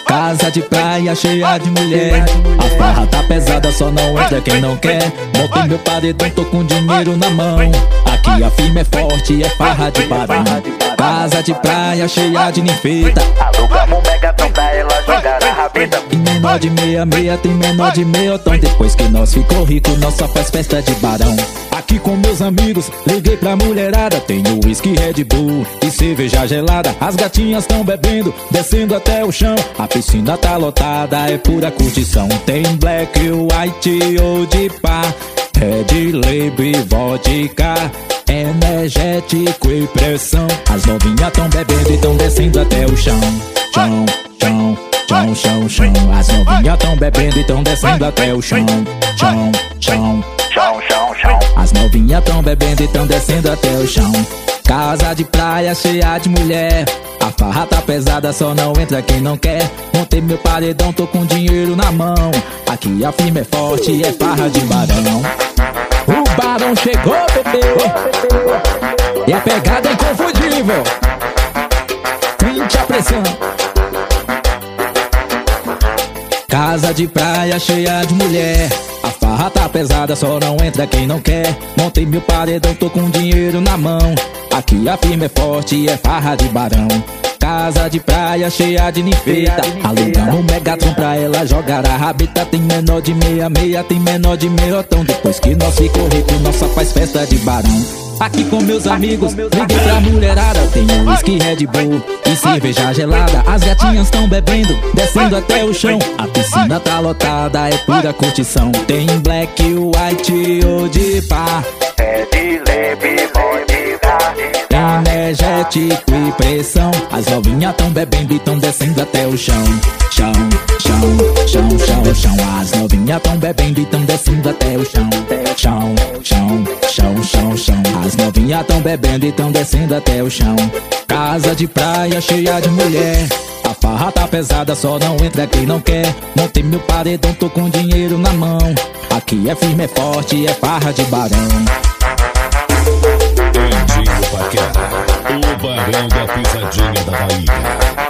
Casa de praia cheia de mulher. A farra tá pesada, só não entra quem não quer. Montei meu paredão, tô com dinheiro na mão. Aqui a firma é forte, é farra de barão. Casa de praia cheia de ninfeta. Alugamos um megatron pra ela jogar a rabeta. Tem menor de meia, tem menor de meiotão. Depois que nós ficou rico, nós só faz festa de barão. Aqui com meus amigos, liguei pra mulherada. Tenho whisky, Red Bull e cerveja gelada. As gatinhas tão bebendo, descendo até o chão. A piscina tá lotada, é pura curtição. Tem black, white ou de pá, Red Label, vodka, energético e pressão. As novinhas tão bebendo e tão descendo até o chão. Chão, chão, chão, chão, chão. As novinhas tão bebendo e tão descendo até o chão. Chão, chão, chão, chão, chão. as novinhas tão bebendo e tão descendo até o chão. Casa de praia cheia de mulher. A farra tá pesada, só não entra quem não quer. Montei meu paredão, tô com dinheiro na mão. Aqui a firma é forte, é farra de barão. O barão chegou, bebê, e a pegada é inconfundível. Sente a pressão. Casa de praia cheia de mulher. A farra tá pesada, só não entra quem não quer. Montei meu paredão, tô com dinheiro na mão. Aqui a firma é forte, é farra de barão. Casa de praia cheia de ninfeta. Alugamos um megatron pra ela jogar a rabeta. Tem menor de meia, tem menor de meiotão. Depois que nós ficou rico, nós só faz festa de barão. Aqui com meus amigos, liguei pra mulherada. Tenho whisky, Red Bull e cerveja gelada. As gatinhas tão bebendo, descendo até o chão. A piscina tá lotada, é pura curtição. Tem black, white ou de pá, Red Label, vodka, energético e pressão. As novinhas tão bebendo e tão descendo até o chão. Chão, chão, chão, chão, chão. As novinhas tão bebendo e tão descendo até o chão. Chão, chão, chão, chão, chão. As novinhas tão bebendo e tão descendo até o chão. Casa de praia cheia de mulher. A farra tá pesada, só não entra quem não quer. Montei meu paredão, tô com dinheiro na mão. Aqui é firme, é forte, é farra de barão. Andinho Paquera, o barão da pisadinha da Bahia.